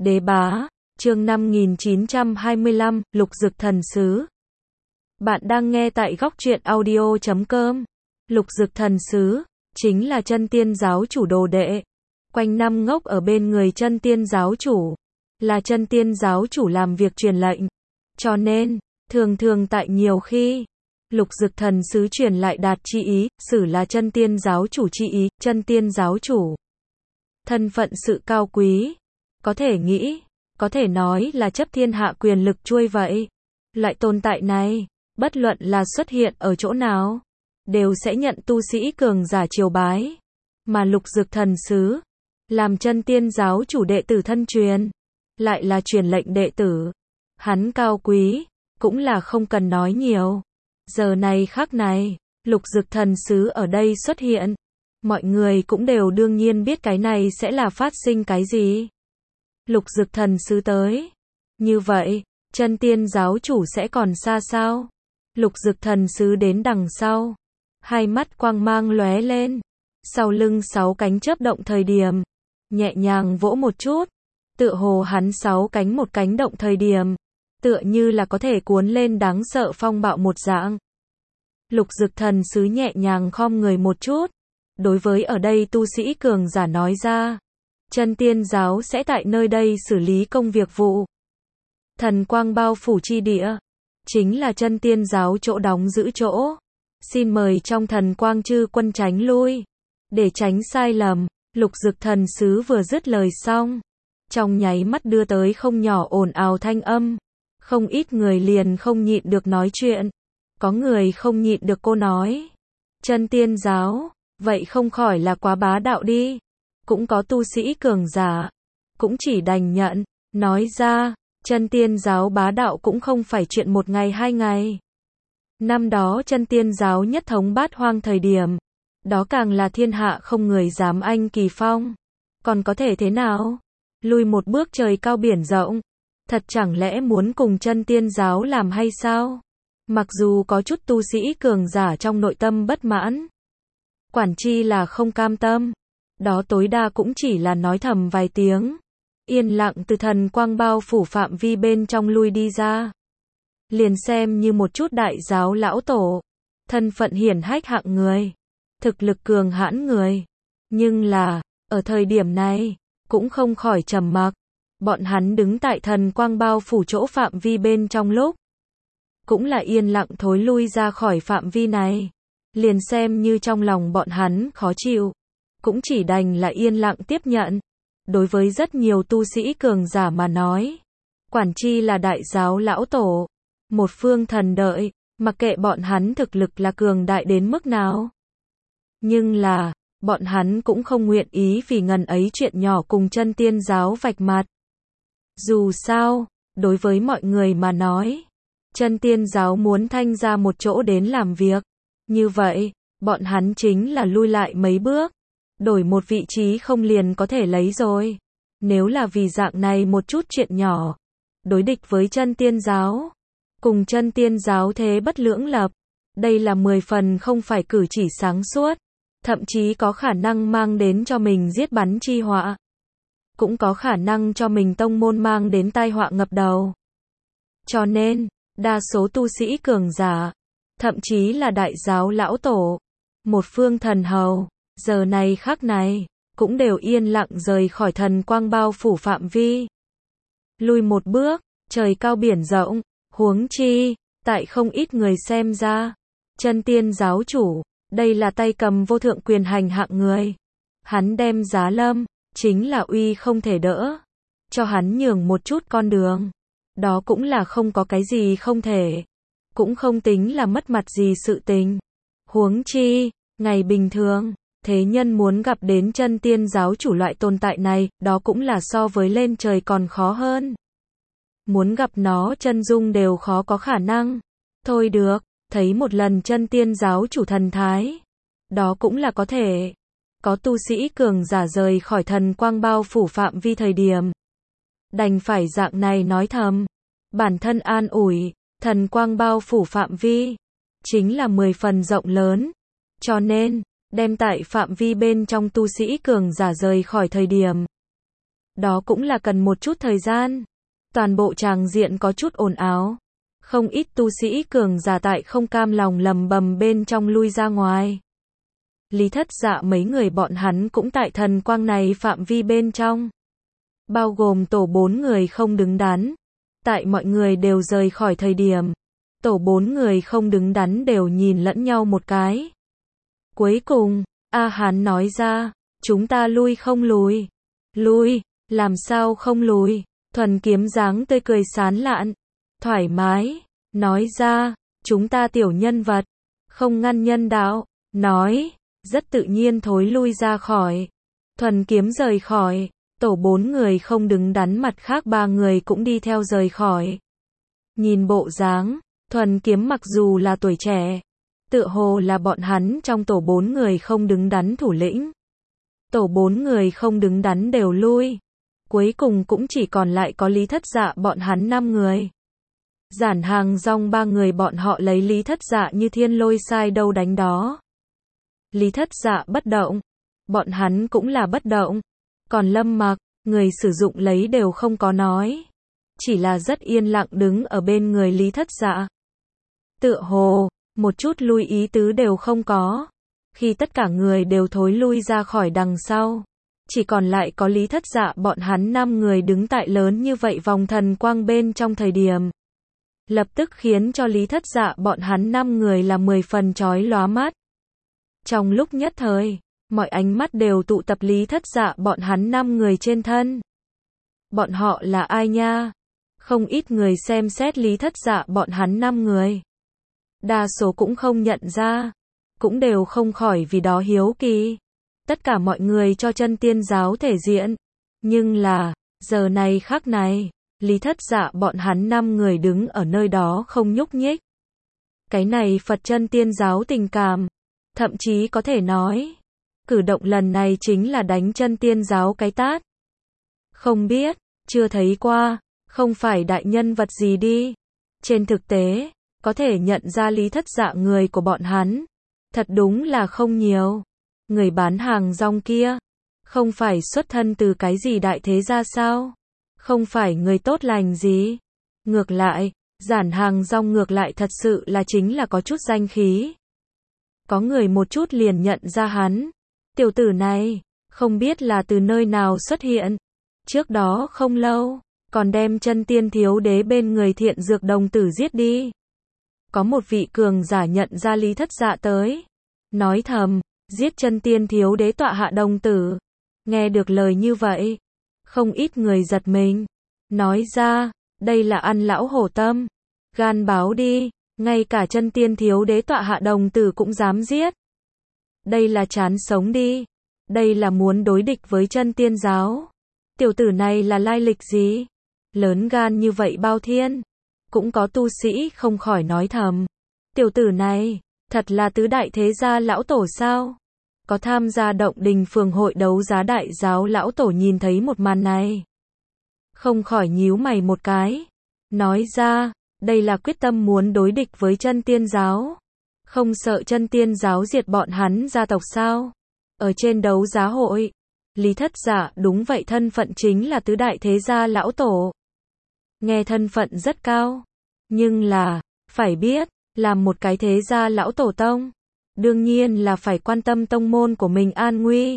Đế bá, chương 5925, Lục Dực Thần Sứ. Bạn đang nghe tại góc truyện audio.com. Lục Dực Thần Sứ, chính là chân tiên giáo chủ đồ đệ. Quanh năm ngốc ở bên người chân tiên giáo chủ. Là chân tiên giáo chủ làm việc truyền lệnh. Cho nên, thường tại nhiều khi, Lục Dực Thần Sứ truyền lại đạt chi ý, sử là chân tiên giáo chủ chi ý, chân tiên giáo chủ. Thân phận sự cao quý. Có thể nghĩ, có thể nói là chấp thiên hạ quyền lực chuôi vậy. Loại tồn tại này, bất luận là xuất hiện ở chỗ nào, đều sẽ nhận tu sĩ cường giả triều bái. Mà Lục Dực Thần Sứ, làm chân tiên giáo chủ đệ tử thân truyền, lại là truyền lệnh đệ tử. Hắn cao quý, cũng là không cần nói nhiều. Giờ này khắc này, Lục Dực Thần Sứ ở đây xuất hiện. Mọi người cũng đều đương nhiên biết cái này sẽ là phát sinh cái gì. Lục Dực Thần Sứ tới. Như vậy, chân tiên giáo chủ sẽ còn xa sao? Lục Dực Thần Sứ đến đằng sau. Hai mắt quang mang lóe lên. Sau lưng 6 cánh chớp động thời điểm. Nhẹ nhàng vỗ một chút. Tựa hồ hắn 6 cánh một cánh động thời điểm. Tựa như là có thể cuốn lên đáng sợ phong bạo một dạng. Lục Dực Thần Sứ nhẹ nhàng khom người một chút. Đối với ở đây tu sĩ cường giả nói ra. Chân tiên giáo sẽ tại nơi đây xử lý công việc vụ. Thần quang bao phủ chi địa. Chính là chân tiên giáo chỗ đóng giữ chỗ. Xin mời trong thần quang chư quân tránh lui. Để tránh sai lầm, Lục Dực Thần Sứ vừa dứt lời xong. Trong nháy mắt đưa tới không nhỏ ồn ào thanh âm. Không ít người liền không nhịn được nói chuyện. Có người không nhịn được cô nói. Chân tiên giáo, vậy không khỏi là quá bá đạo đi. Cũng có tu sĩ cường giả. Cũng chỉ đành nhận, nói ra, chân tiên giáo bá đạo cũng không phải chuyện một ngày hai ngày. Năm đó chân tiên giáo nhất thống bát hoang thời điểm. Đó càng là thiên hạ không người dám anh kỳ phong. Còn có thể thế nào? Lùi một bước trời cao biển rộng. Thật chẳng lẽ muốn cùng chân tiên giáo làm hay sao? Mặc dù có chút tu sĩ cường giả trong nội tâm bất mãn. Quản chi là không cam tâm. Đó tối đa cũng chỉ là nói thầm vài tiếng. Yên lặng từ thần quang bao phủ phạm vi bên trong lui đi ra. Liền xem như một chút đại giáo lão tổ. Thân phận hiển hách hạng người. Thực lực cường hãn người. Nhưng là, ở thời điểm này, cũng không khỏi trầm mặc. Bọn hắn đứng tại thần quang bao phủ chỗ phạm vi bên trong lúc. Cũng là yên lặng thối lui ra khỏi phạm vi này. Liền xem như trong lòng bọn hắn khó chịu. Cũng chỉ đành là yên lặng tiếp nhận. Đối với rất nhiều tu sĩ cường giả mà nói. Quản chi là đại giáo lão tổ. Một phương thần đợi, mặc kệ bọn hắn thực lực là cường đại đến mức nào. Nhưng là, bọn hắn cũng không nguyện ý vì ngần ấy chuyện nhỏ cùng chân tiên giáo vạch mặt. Dù sao, đối với mọi người mà nói, chân tiên giáo muốn thanh ra một chỗ đến làm việc. Như vậy, bọn hắn chính là lui lại mấy bước. Đổi một vị trí không liền có thể lấy rồi. Nếu là vì dạng này một chút chuyện nhỏ. Đối địch với chân tiên giáo. Cùng chân tiên giáo thế bất lưỡng lập. Đây là 10 phần không phải cử chỉ sáng suốt. Thậm chí có khả năng mang đến cho mình giết bắn chi họa. Cũng có khả năng cho mình tông môn mang đến tai họa ngập đầu. Cho nên, đa số tu sĩ cường giả. Thậm chí là đại giáo lão tổ. Một phương thần hầu. Giờ này khắc này, cũng đều yên lặng rời khỏi thần quang bao phủ phạm vi. Lui một bước, trời cao biển rộng, huống chi, tại không ít người xem ra. Chân tiên giáo chủ, đây là tay cầm vô thượng quyền hành hạng người. Hắn đem giá lâm, chính là uy không thể đỡ. Cho hắn nhường một chút con đường. Đó cũng là không có cái gì không thể. Cũng không tính là mất mặt gì sự tình. Huống chi, ngày bình thường. Thế nhân muốn gặp đến chân tiên giáo chủ loại tồn tại này, đó cũng là so với lên trời còn khó hơn. Muốn gặp nó chân dung đều khó có khả năng. Thôi được, thấy một lần chân tiên giáo chủ thần thái. Đó cũng là có thể. Có tu sĩ cường giả rời khỏi thần quang bao phủ phạm vi thời điểm. Đành phải dạng này nói thầm. Bản thân an ủi, thần quang bao phủ phạm vi. Chính là 10 phần rộng lớn. Cho nên, đem tại phạm vi bên trong tu sĩ cường giả rời khỏi thời điểm. Đó cũng là cần một chút thời gian. Toàn bộ tràng diện có chút ồn ào. Không ít tu sĩ cường giả tại không cam lòng lầm bầm bên trong lui ra ngoài. Lý Thất Dạ mấy người bọn hắn cũng tại thần quang này phạm vi bên trong. Bao gồm tổ 4 người không đứng đắn. Tại mọi người đều rời khỏi thời điểm. Tổ 4 người không đứng đắn đều nhìn lẫn nhau một cái. Cuối cùng, A Hán nói ra, chúng ta lui không lùi. Lui, làm sao không lùi? Thuần Kiếm dáng tươi cười sán lạn, thoải mái, nói ra, chúng ta tiểu nhân vật, không ngăn nhân đạo, nói, rất tự nhiên thối lui ra khỏi. Thuần Kiếm rời khỏi, tổ 4 người không đứng đắn mặt khác 3 người cũng đi theo rời khỏi. Nhìn bộ dáng, Thuần Kiếm mặc dù là tuổi trẻ, tựa hồ là bọn hắn trong tổ 4 người không đứng đắn thủ lĩnh. Tổ 4 người không đứng đắn đều lui. Cuối cùng cũng chỉ còn lại có Lý Thất Dạ bọn hắn 5 người. Giản Hàng Dong 3 người bọn họ lấy Lý Thất Dạ như thiên lôi sai đâu đánh đó. Lý Thất Dạ bất động. Bọn hắn cũng là bất động. Còn Lâm Mặc, người sử dụng lấy đều không có nói. Chỉ là rất yên lặng đứng ở bên người Lý Thất Dạ. Tựa hồ, một chút lui ý tứ đều không có. Khi tất cả người đều thối lui ra khỏi đằng sau. Chỉ còn lại có Lý Thất Dạ bọn hắn 5 người đứng tại lớn như vậy vòng thần quang bên trong thời điểm. Lập tức khiến cho Lý Thất Dạ bọn hắn 5 người là 10 phần chói lóa mắt. Trong lúc nhất thời, mọi ánh mắt đều tụ tập Lý Thất Dạ bọn hắn 5 người trên thân. Bọn họ là ai nha? Không ít người xem xét Lý Thất Dạ bọn hắn 5 người. Đa số cũng không nhận ra, cũng đều không khỏi vì đó hiếu kỳ. Tất cả mọi người cho chân tiên giáo thể diện. Nhưng là, giờ này khắc này, Lý Thất Dạ bọn hắn 5 người đứng ở nơi đó không nhúc nhích. Cái này Phật chân tiên giáo tình cảm. Thậm chí có thể nói, cử động lần này chính là đánh chân tiên giáo cái tát. Không biết, chưa thấy qua, không phải đại nhân vật gì đi. Trên thực tế, có thể nhận ra Lý Thất Dạ người của bọn hắn. Thật đúng là không nhiều. Người bán hàng rong kia, không phải xuất thân từ cái gì đại thế gia sao? Không phải người tốt lành gì? Ngược lại, Giản Hàng rong ngược lại thật sự là chính là có chút danh khí. Có người một chút liền nhận ra hắn. Tiểu tử này, không biết là từ nơi nào xuất hiện. Trước đó không lâu, còn đem chân tiên thiếu đế bên người Thiện Dược đồng tử giết đi. Có một vị cường giả nhận ra Lý Thất Dạ tới. Nói thầm, giết chân tiên thiếu đế tọa hạ đồng tử. Nghe được lời như vậy, không ít người giật mình. Nói ra, đây là ăn lão hổ tâm. Gan báo đi, ngay cả chân tiên thiếu đế tọa hạ đồng tử cũng dám giết. Đây là chán sống đi. Đây là muốn đối địch với chân tiên giáo. Tiểu tử này là lai lịch gì? Lớn gan như vậy bao thiên. Cũng có tu sĩ không khỏi nói thầm. Tiểu tử này, thật là tứ đại thế gia lão tổ sao? Có tham gia động đình phường hội đấu giá đại giáo lão tổ nhìn thấy một màn này. Không khỏi nhíu mày một cái. Nói ra, đây là quyết tâm muốn đối địch với chân tiên giáo. Không sợ chân tiên giáo diệt bọn hắn gia tộc sao? Ở trên đấu giá hội, Lý Thất Dạ đúng vậy thân phận chính là tứ đại thế gia lão tổ. Nghe thân phận rất cao. Nhưng là, phải biết, làm một cái thế gia lão tổ tông. Đương nhiên là phải quan tâm tông môn của mình an nguy.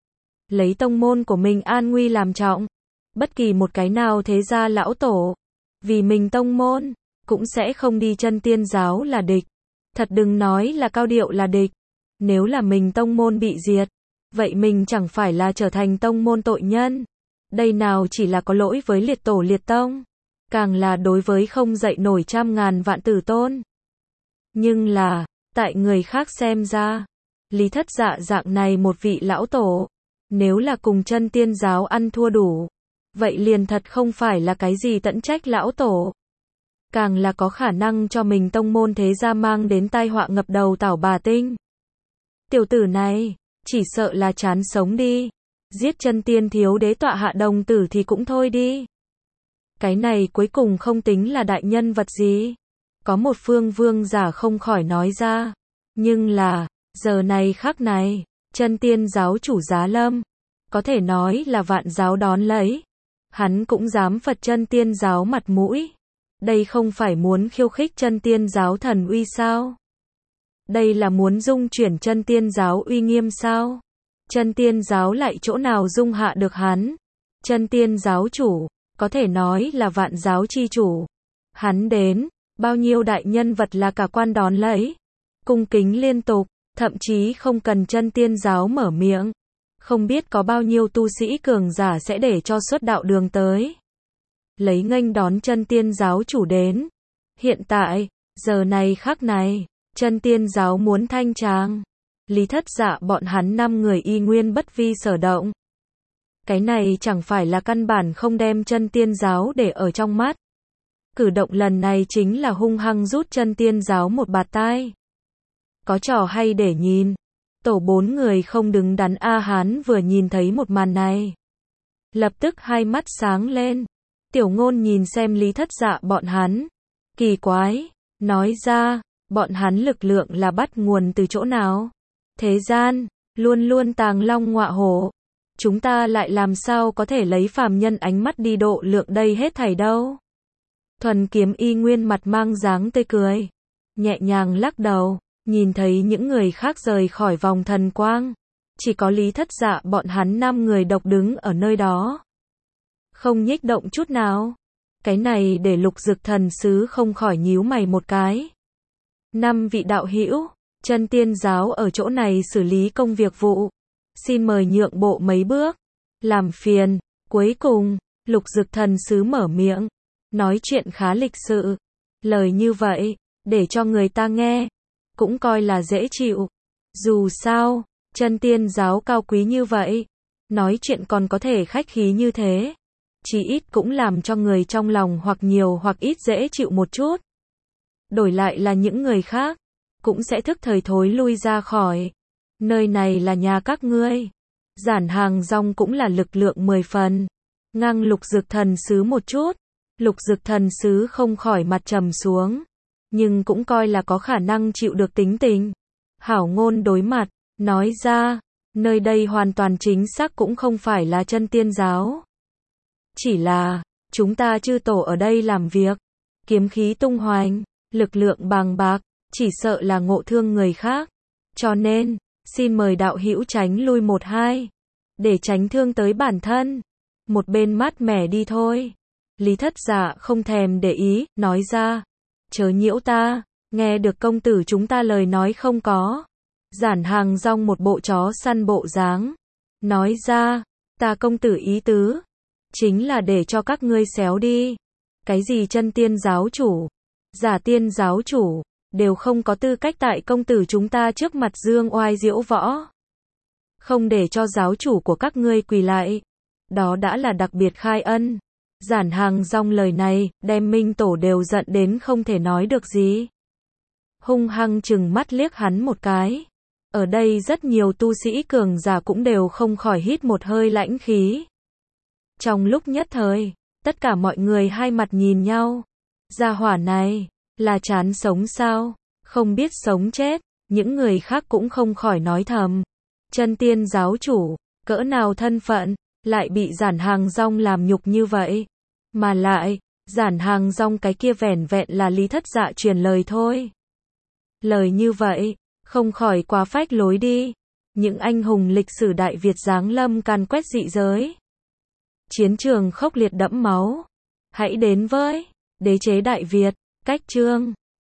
Lấy tông môn của mình an nguy làm trọng. Bất kỳ một cái nào thế gia lão tổ. Vì mình tông môn, cũng sẽ không đi chân tiên giáo là địch. Thật đừng nói là cao điệu là địch. Nếu là mình tông môn bị diệt, vậy mình chẳng phải là trở thành tông môn tội nhân. Đây nào chỉ là có lỗi với liệt tổ liệt tông. Càng là đối với không dậy nổi trăm ngàn vạn tử tôn. Nhưng là, tại người khác xem ra, Lý Thất Dạ dạng này một vị lão tổ, nếu là cùng chân tiên giáo ăn thua đủ, vậy liền thật không phải là cái gì tận trách lão tổ. Càng là có khả năng cho mình tông môn thế gia mang đến tai họa ngập đầu tảo bà tinh. Tiểu tử này, chỉ sợ là chán sống đi. Giết chân tiên thiếu đế tọa hạ đồng tử thì cũng thôi đi. Cái này cuối cùng không tính là đại nhân vật gì. Có một phương vương giả không khỏi nói ra. Nhưng là, giờ này khắc này, chân tiên giáo chủ Giá Lâm, có thể nói là vạn giáo đón lấy. Hắn cũng dám phật chân tiên giáo mặt mũi. Đây không phải muốn khiêu khích chân tiên giáo thần uy sao? Đây là muốn dung chuyển chân tiên giáo uy nghiêm sao? Chân tiên giáo lại chỗ nào dung hạ được hắn? Chân tiên giáo chủ, có thể nói là vạn giáo chi chủ. Hắn đến, bao nhiêu đại nhân vật là cả quan đón lấy. Cung kính liên tục, thậm chí không cần chân tiên giáo mở miệng. Không biết có bao nhiêu tu sĩ cường giả sẽ để cho xuất đạo đường tới. Lấy nghênh đón chân tiên giáo chủ đến. Hiện tại, giờ này khắc này, chân tiên giáo muốn thanh tràng. Lý Thất Dạ bọn hắn 5 người y nguyên bất vi sở động. Cái này chẳng phải là căn bản không đem chân tiên giáo để ở trong mắt. Cử động lần này chính là hung hăng rút chân tiên giáo một bạt tai. Có trò hay để nhìn. Tổ 4 người không đứng đắn A Hán vừa nhìn thấy một màn này. Lập tức hai mắt sáng lên. Tiểu Ngôn nhìn xem Lý Thất Dạ bọn hắn. Kỳ quái, nói ra, bọn hắn lực lượng là bắt nguồn từ chỗ nào? Thế gian, luôn luôn tàng long ngọa hổ. Chúng ta lại làm sao có thể lấy phàm nhân ánh mắt đi độ lượng đây hết thảy đâu? Thuần Kiếm y nguyên mặt mang dáng tươi cười. Nhẹ nhàng lắc đầu, nhìn thấy những người khác rời khỏi vòng thần quang. Chỉ có Lý Thất Dạ bọn hắn 5 người độc đứng ở nơi đó. Không nhích động chút nào. Cái này để Lục Dực Thần Sứ không khỏi nhíu mày một cái. 5 vị đạo hữu, chân tiên giáo ở chỗ này xử lý công việc vụ. Xin mời nhượng bộ mấy bước. Làm phiền. Cuối cùng, Lục Dực Thần Sứ mở miệng. Nói chuyện khá lịch sự. Lời như vậy, để cho người ta nghe, cũng coi là dễ chịu. Dù sao, chân tiên giáo cao quý như vậy, nói chuyện còn có thể khách khí như thế. Chí ít cũng làm cho người trong lòng hoặc nhiều hoặc ít dễ chịu một chút. Đổi lại là những người khác, cũng sẽ thức thời thối lui ra khỏi. Nơi này là nhà các ngươi. Giản Hàng Rong cũng là lực lượng 10 phần. Ngang Lục Dực Thần Sứ một chút. Lục Dực Thần Sứ không khỏi mặt trầm xuống. Nhưng cũng coi là có khả năng chịu được tính tình. Hảo ngôn đối mặt, nói ra, nơi đây hoàn toàn chính xác cũng không phải là chân tiên giáo. Chỉ là, chúng ta chư tổ ở đây làm việc. Kiếm khí tung hoành, lực lượng bàng bạc, chỉ sợ là ngộ thương người khác. Cho nên, xin mời đạo hữu tránh lui 1-2. Để tránh thương tới bản thân. Một bên mát mẻ đi thôi. Lý Thất Dạ không thèm để ý, nói ra. Chớ nhiễu ta, nghe được công tử chúng ta lời nói không có. Giản Hàng Rong một bộ chó săn bộ dáng. Nói ra, ta công tử ý tứ. Chính là để cho các ngươi xéo đi. Cái gì chân tiên giáo chủ, giả tiên giáo chủ, đều không có tư cách tại công tử chúng ta trước mặt dương oai diễu võ. Không để cho giáo chủ của các ngươi quỳ lại. Đó đã là đặc biệt khai ân. Giản Hàng Rong lời này, đem Minh Tổ đều giận đến không thể nói được gì. Hung hăng chừng mắt liếc hắn một cái. Ở đây rất nhiều tu sĩ cường giả cũng đều không khỏi hít một hơi lãnh khí. Trong lúc nhất thời, tất cả mọi người hai mặt nhìn nhau. Gia hỏa này, là chán sống sao? Không biết sống chết, những người khác cũng không khỏi nói thầm. Chân tiên giáo chủ, cỡ nào thân phận, lại bị Giản Hàng Rong làm nhục như vậy. Mà lại, Giản Hàng Rong cái kia vẻn vẹn là Lý Thất Dạ truyền lời thôi. Lời như vậy, không khỏi quá phách lối đi. Những anh hùng lịch sử Đại Việt giáng lâm càn quét dị giới. Chiến trường khốc liệt đẫm máu. Hãy đến với Đế chế Đại Việt, cách chương